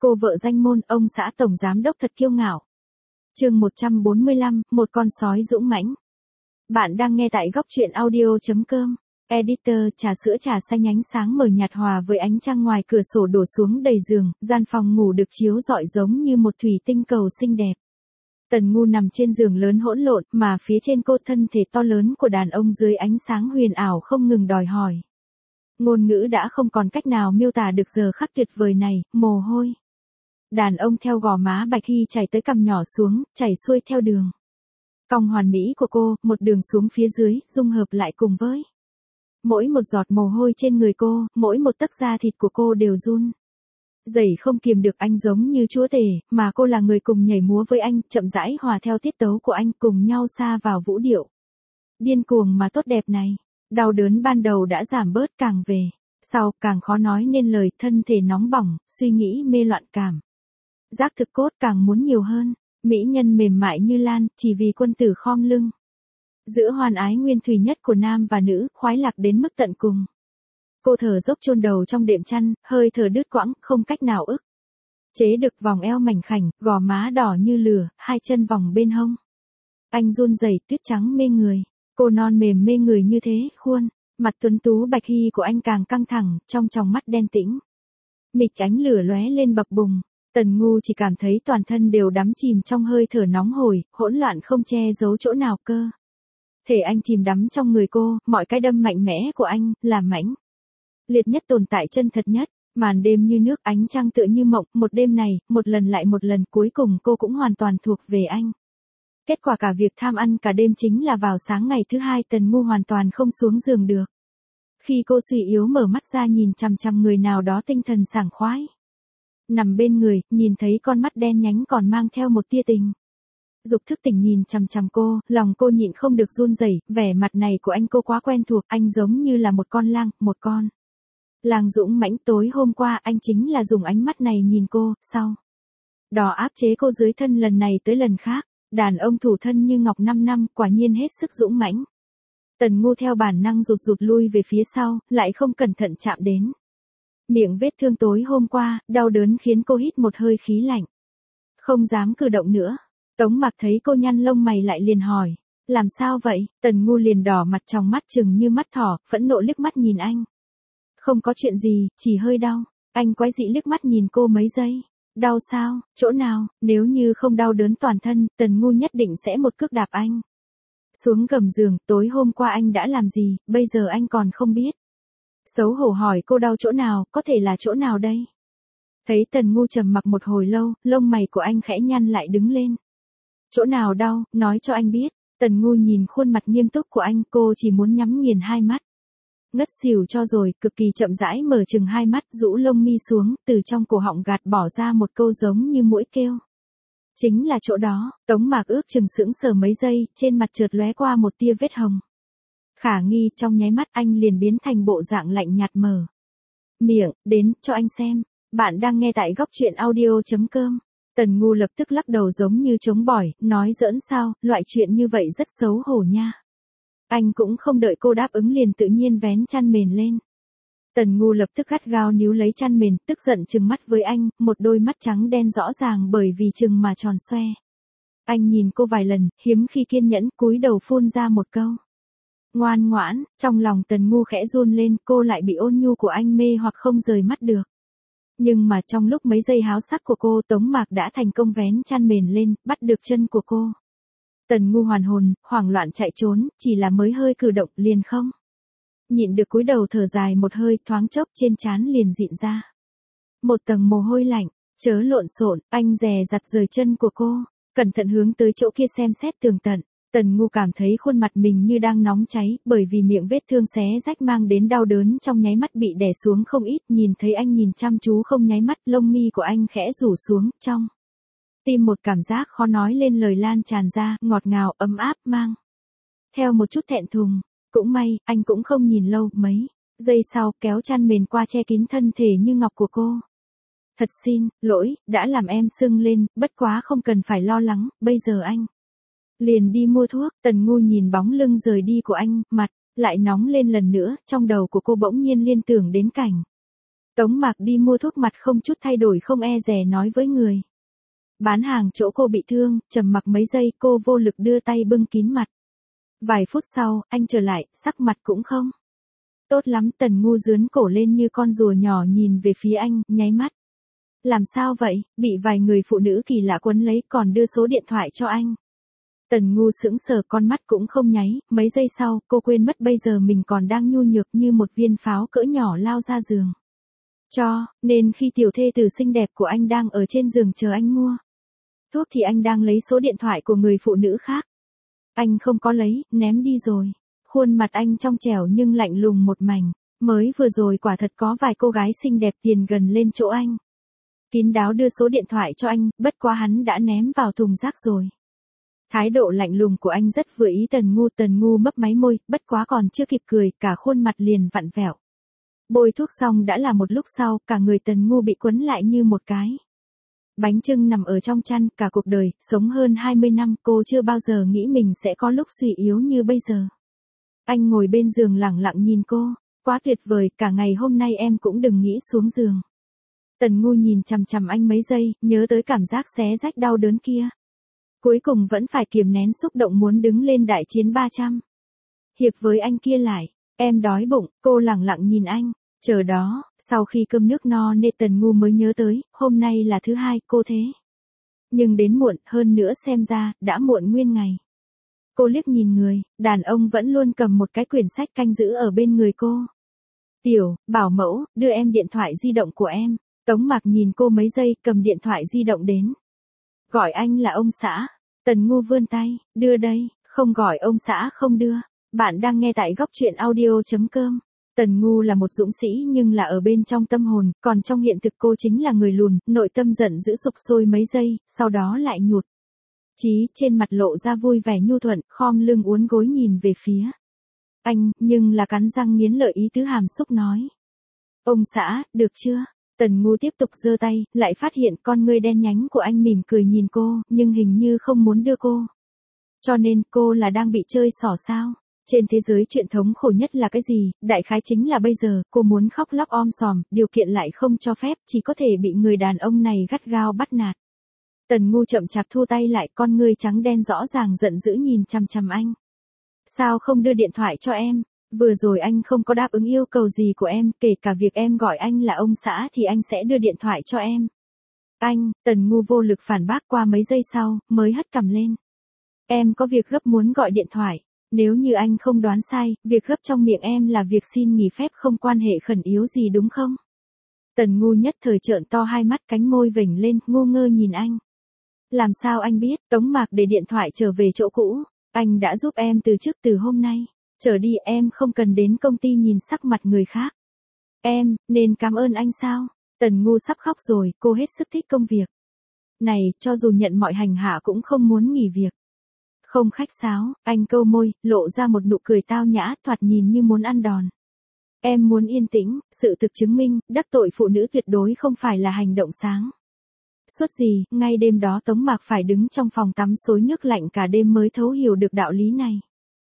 Cô vợ danh môn, ông xã tổng giám đốc thật kiêu ngạo. Chương 145, một con sói dũng mãnh. Bạn đang nghe tại góc truyện audio.com. Editor, trà sữa trà xanh ánh sáng mờ nhạt hòa với ánh trăng ngoài cửa sổ đổ xuống đầy giường, gian phòng ngủ được chiếu rọi giống như một thủy tinh cầu xinh đẹp. Tần Ngu nằm trên giường lớn hỗn lộn, mà phía trên cô thân thể to lớn của đàn ông dưới ánh sáng huyền ảo không ngừng đòi hỏi. Ngôn ngữ đã không còn cách nào miêu tả được giờ khắc tuyệt vời này, mồ hôi. Đàn ông theo gò má Bạch Hy chảy tới cằm nhỏ xuống, chảy xuôi theo đường cong hoàn mỹ của cô, một đường xuống phía dưới, dung hợp lại cùng với mỗi một giọt mồ hôi trên người cô, mỗi một tấc da thịt của cô đều run rẩy không kiềm được. Anh giống như chúa tể, mà cô là người cùng nhảy múa với anh, chậm rãi hòa theo tiết tấu của anh, cùng nhau sa vào vũ điệu điên cuồng mà tốt đẹp này. Đau đớn ban đầu đã giảm bớt, càng về sau càng khó nói nên lời, thân thể nóng bỏng, suy nghĩ mê loạn, cảm giác thực cốt càng muốn nhiều hơn. Mỹ nhân mềm mại như lan, chỉ vì quân tử khom lưng. Giữa hoàn ái nguyên thủy nhất của nam và nữ, khoái lạc đến mức tận cùng. Cô thở dốc chôn đầu trong đệm chăn, hơi thở đứt quãng, không cách nào ức chế được. Vòng eo mảnh khảnh, gò má đỏ như lửa, hai chân vòng bên hông. Anh run rẩy, tuyết trắng mê người. Cô non mềm mê người như thế, khuôn mặt tuấn tú Bạch Hy của anh càng căng thẳng, trong tròng mắt đen tĩnh mịch ánh lửa lóe lên bập bùng. Tần Ngu chỉ cảm thấy toàn thân đều đắm chìm trong hơi thở nóng hổi, hỗn loạn không che giấu chỗ nào. Cơ thể anh chìm đắm trong người cô, mọi cái đâm mạnh mẽ của anh là mãnh liệt nhất, tồn tại chân thật nhất. Màn đêm như nước, ánh trăng tựa như mộng, một đêm này, một lần lại một lần, cuối cùng cô cũng hoàn toàn thuộc về anh. Kết quả cả việc tham ăn cả đêm chính là vào sáng ngày thứ hai Tần Ngu hoàn toàn không xuống giường được. Khi cô suy yếu mở mắt ra nhìn chằm chằm người nào đó tinh thần sảng khoái nằm bên người, nhìn thấy con mắt đen nhánh còn mang theo một tia tình dục thức tỉnh nhìn chằm chằm cô, lòng cô nhịn không được run rẩy. Vẻ mặt này của anh cô quá quen thuộc, anh giống như là một con lang dũng mãnh. Tối hôm qua anh chính là dùng ánh mắt này nhìn cô, sau đó áp chế cô dưới thân lần này tới lần khác. Đàn ông thủ thân như ngọc 5 năm, quả nhiên hết sức dũng mãnh. Tần Ngu theo bản năng rụt lui về phía sau, lại không cẩn thận chạm đến miệng vết thương tối hôm qua, đau đớn khiến cô hít một hơi khí lạnh. Không dám cử động nữa. Tống Mặc thấy cô nhăn lông mày lại liền hỏi. Làm sao vậy? Tần Ngu liền đỏ mặt, trong mắt trừng như mắt thỏ, phẫn nộ liếc mắt nhìn anh. Không có chuyện gì, chỉ hơi đau. Anh quái dị liếc mắt nhìn cô mấy giây. Đau sao? Chỗ nào? Nếu như không đau đớn toàn thân, Tần Ngu nhất định sẽ một cước đạp anh xuống gầm giường. Tối hôm qua anh đã làm gì, bây giờ anh còn không biết. Xấu hổ hỏi cô đau chỗ nào, có thể là chỗ nào đây? Thấy Tần Ngu trầm mặc một hồi lâu, lông mày của anh khẽ nhăn lại, đứng lên. Chỗ nào đau, nói cho anh biết. Tần Ngu nhìn khuôn mặt nghiêm túc của anh, cô chỉ muốn nhắm nghiền hai mắt. Ngất xỉu cho rồi, cực kỳ chậm rãi mở chừng hai mắt, rũ lông mi xuống, từ trong cổ họng gạt bỏ ra một câu giống như mũi kêu. Chính là chỗ đó. Tống Mạc ước chừng sững sờ mấy giây, trên mặt chợt lóe qua một tia vết hồng khả nghi, trong nháy mắt anh liền biến thành bộ dạng lạnh nhạt, mở miệng, đến, cho anh xem. Bạn đang nghe tại góc truyện audio.com. Tần Ngu lập tức lắc đầu giống như chống bỏi, nói giỡn sao, loại chuyện như vậy rất xấu hổ nha. Anh cũng không đợi cô đáp ứng liền tự nhiên vén chăn mền lên. Tần Ngu lập tức gắt gao níu lấy chăn mền, tức giận trừng mắt với anh, một đôi mắt trắng đen rõ ràng bởi vì trừng mà tròn xoe. Anh nhìn cô vài lần, hiếm khi kiên nhẫn, cúi đầu phun ra một câu. Ngoan ngoãn. Trong lòng Tần Ngu khẽ run lên, cô lại bị ôn nhu của anh mê hoặc không rời mắt được. Nhưng mà trong lúc mấy giây háo sắc của cô, Tống Mạc đã thành công vén chăn mền lên, bắt được chân của cô. Tần Ngu hoàn hồn, hoảng loạn chạy trốn, chỉ là mới hơi cử động liền không nhịn được cúi đầu thở dài một hơi, thoáng chốc trên trán liền dịn ra một tầng mồ hôi lạnh. Chớ lộn xộn, anh dè dặt rời chân của cô, cẩn thận hướng tới chỗ kia xem xét tường tận. Tần Ngu cảm thấy khuôn mặt mình như đang nóng cháy, bởi vì miệng vết thương xé rách mang đến đau đớn trong nháy mắt bị đè xuống không ít. Nhìn thấy anh nhìn chăm chú không nháy mắt, lông mi của anh khẽ rủ xuống, trong tim một cảm giác khó nói lên lời lan tràn ra, ngọt ngào, ấm áp, mang theo một chút thẹn thùng. Cũng may, anh cũng không nhìn lâu, mấy giây sau, kéo chăn mền qua che kín thân thể như ngọc của cô. Thật xin lỗi, đã làm em sưng lên, bất quá không cần phải lo lắng, bây giờ anh liền đi mua thuốc. Tần Ngu nhìn bóng lưng rời đi của anh, mặt lại nóng lên lần nữa, trong đầu của cô bỗng nhiên liên tưởng đến cảnh Tống Mạc đi mua thuốc mặt không chút thay đổi không e dè nói với người bán hàng chỗ cô bị thương, trầm mặc mấy giây cô vô lực đưa tay bưng kín mặt. Vài phút sau, anh trở lại, sắc mặt cũng không tốt lắm. Tần Ngu dướn cổ lên như con rùa nhỏ nhìn về phía anh, nháy mắt. Làm sao vậy, bị vài người phụ nữ kỳ lạ quấn lấy còn đưa số điện thoại cho anh. Tần Ngu sững sờ con mắt cũng không nháy, mấy giây sau, cô quên mất bây giờ mình còn đang nhu nhược như một viên pháo cỡ nhỏ lao ra giường. Nên khi tiểu thê tử xinh đẹp của anh đang ở trên giường chờ anh mua thuốc thì anh đang lấy số điện thoại của người phụ nữ khác. Anh không có lấy, ném đi rồi. Khuôn mặt anh trong trẻo nhưng lạnh lùng một mảnh. Mới vừa rồi quả thật có vài cô gái xinh đẹp tiền gần lên chỗ anh. Kín đáo đưa số điện thoại cho anh, bất quá hắn đã ném vào thùng rác rồi. Thái độ lạnh lùng của anh rất vừa ý Tần Ngu mấp máy môi, bất quá còn chưa kịp cười, cả khuôn mặt liền vặn vẹo. Bôi thuốc xong đã là một lúc sau, cả người Tần Ngu bị quấn lại như một cái bánh chưng nằm ở trong chăn. Cả cuộc đời, sống hơn 20 năm, cô chưa bao giờ nghĩ mình sẽ có lúc suy yếu như bây giờ. Anh ngồi bên giường lẳng lặng nhìn cô, quá tuyệt vời, cả ngày hôm nay em cũng đừng nghĩ xuống giường. Tần Ngu nhìn chằm chằm anh mấy giây, nhớ tới cảm giác xé rách đau đớn kia. Cuối cùng vẫn phải kiềm nén xúc động muốn đứng lên đại chiến 300 hiệp với anh kia lại. Em đói bụng, cô lẳng lặng nhìn anh. Chờ đó, sau khi cơm nước no nê Tần Ngu mới nhớ tới, hôm nay là thứ hai, cô thế. Nhưng đến muộn, hơn nữa xem ra, đã muộn nguyên ngày. Cô liếc nhìn người, đàn ông vẫn luôn cầm một cái quyển sách canh giữ ở bên người cô. Tiểu, bảo mẫu, đưa em điện thoại di động của em. Tống Mạc nhìn cô mấy giây, cầm điện thoại di động đến. Gọi anh là ông xã. Tần Ngu vươn tay, đưa đây, không gọi ông xã không đưa. Bạn đang nghe tại góc truyện audio.com. Tần Ngu là một dũng sĩ nhưng là ở bên trong tâm hồn, còn trong hiện thực cô chính là người lùn, nội tâm giận dữ sục sôi mấy giây, sau đó lại nhụt chí trên mặt lộ ra vui vẻ nhu thuận, khom lưng uốn gối nhìn về phía anh, nhưng là cắn răng nghiến lợi ý tứ hàm xúc nói. Ông xã, được chưa? Tần Ngu tiếp tục giơ tay, lại phát hiện con ngươi đen nhánh của anh mỉm cười nhìn cô, nhưng hình như không muốn đưa cô. Cho nên cô là đang bị chơi xỏ sao? Trên thế giới chuyện thống khổ nhất là cái gì? Đại khái chính là bây giờ, cô muốn khóc lóc om sòm, điều kiện lại không cho phép, chỉ có thể bị người đàn ông này gắt gao bắt nạt. Tần Ngu chậm chạp thu tay lại, con ngươi trắng đen rõ ràng giận dữ nhìn chằm chằm anh. Sao không đưa điện thoại cho em? Vừa rồi anh không có đáp ứng yêu cầu gì của em, kể cả việc em gọi anh là ông xã thì anh sẽ đưa điện thoại cho em. Anh, Tần Ngu vô lực phản bác qua mấy giây sau, mới hất cằm lên. Em có việc gấp muốn gọi điện thoại. Nếu như anh không đoán sai, việc gấp trong miệng em là việc xin nghỉ phép không quan hệ khẩn yếu gì đúng không? Tần Ngu nhất thời trợn to hai mắt, cánh môi vểnh lên, ngu ngơ nhìn anh. Làm sao anh biết? Tống Mạc để điện thoại trở về chỗ cũ. Anh đã giúp em từ trước, từ hôm nay trở đi em không cần đến công ty nhìn sắc mặt người khác. Em, nên cảm ơn anh sao? Tần Ngu sắp khóc rồi, cô hết sức thích công việc này, cho dù nhận mọi hành hạ cũng không muốn nghỉ việc. Không khách sáo, anh câu môi, lộ ra một nụ cười tao nhã, thoạt nhìn như muốn ăn đòn. Em muốn yên tĩnh, sự thực chứng minh, đắc tội phụ nữ tuyệt đối không phải là hành động sáng suốt gì, ngay đêm đó Tống Mạc phải đứng trong phòng tắm xối nước lạnh cả đêm mới thấu hiểu được đạo lý này.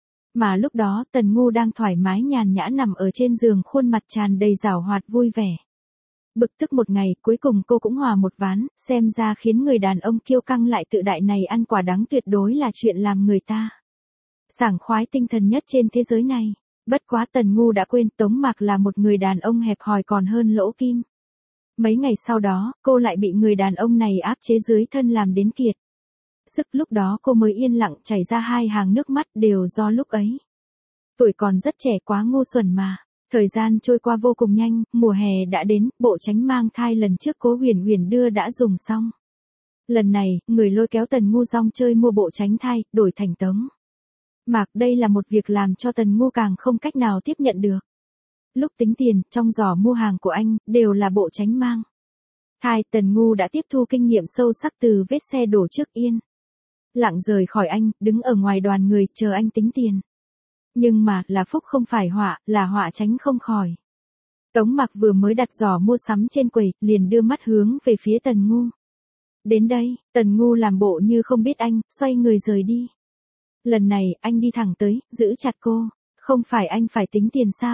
Mà lúc đó Tần Ngu đang thoải mái nhàn nhã nằm ở trên giường, khuôn mặt tràn đầy giảo hoạt vui vẻ. Bực tức một ngày, cuối cùng cô cũng hòa một ván, xem ra khiến người đàn ông kiêu căng lại tự đại này ăn quả đắng tuyệt đối là chuyện làm người ta sảng khoái tinh thần nhất trên thế giới này. Bất quá Tần Ngu đã quên Tống Mạc là một người đàn ông hẹp hòi còn hơn lỗ kim. Mấy ngày sau đó, cô lại bị người đàn ông này áp chế dưới thân làm đến kiệt sức, lúc đó cô mới yên lặng chảy ra hai hàng nước mắt, đều do lúc ấy tuổi còn rất trẻ quá ngu xuẩn mà. Thời gian trôi qua vô cùng nhanh, mùa hè đã đến, bộ tránh mang thai lần trước Cố Huyền Huyền đưa đã dùng xong. Lần này, người lôi kéo Tần Ngu rong chơi mua bộ tránh thai, đổi thành Tống Mạc. Đây là một việc làm cho Tần Ngu càng không cách nào tiếp nhận được. Lúc tính tiền, trong giỏ mua hàng của anh, đều là bộ tránh mang thai. Tần Ngu đã tiếp thu kinh nghiệm sâu sắc từ vết xe đổ trước yên lặng rời khỏi anh, đứng ở ngoài đoàn người, chờ anh tính tiền. Nhưng mà, là phúc không phải họa, là họa tránh không khỏi. Tống Mạc vừa mới đặt giỏ mua sắm trên quầy, liền đưa mắt hướng về phía Tần Ngu. Đến đây, Tần Ngu làm bộ như không biết anh, xoay người rời đi. Lần này, anh đi thẳng tới, giữ chặt cô. Không phải anh phải tính tiền sao?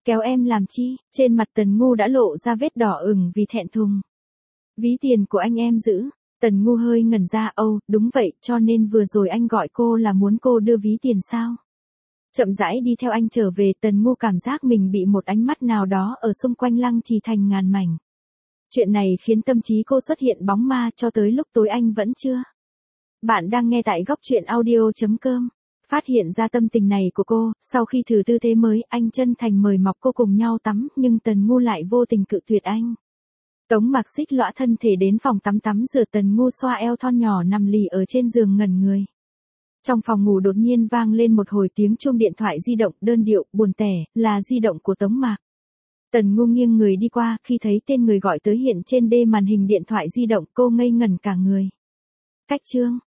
Kéo em làm chi? Trên mặt Tần Ngu đã lộ ra vết đỏ ửng vì thẹn thùng. Ví tiền của anh em giữ. Tần Ngu hơi ngẩn ra, đúng vậy, cho nên vừa rồi anh gọi cô là muốn cô đưa ví tiền sao? Chậm rãi đi theo anh trở về, Tần Ngu cảm giác mình bị một ánh mắt nào đó ở xung quanh lăng trì thành ngàn mảnh. Chuyện này khiến tâm trí cô xuất hiện bóng ma, cho tới lúc tối anh vẫn chưa. Bạn đang nghe tại góc truyện audio.com. Phát hiện ra tâm tình này của cô, sau khi thử tư thế mới, anh chân thành mời mọc cô cùng nhau tắm, nhưng Tần Ngu lại vô tình cự tuyệt anh. Tống Mạc Xích lõa thân thể đến phòng tắm rửa, Tần Ngu xoa eo thon nhỏ nằm lì ở trên giường ngẩn người. Trong phòng ngủ đột nhiên vang lên một hồi tiếng chuông điện thoại di động, đơn điệu, buồn tẻ, là di động của Tống Mạc. Tần Ngu nghiêng người đi qua, khi thấy tên người gọi tới hiện trên màn hình điện thoại di động, cô ngây ngẩn cả người. Cách chương.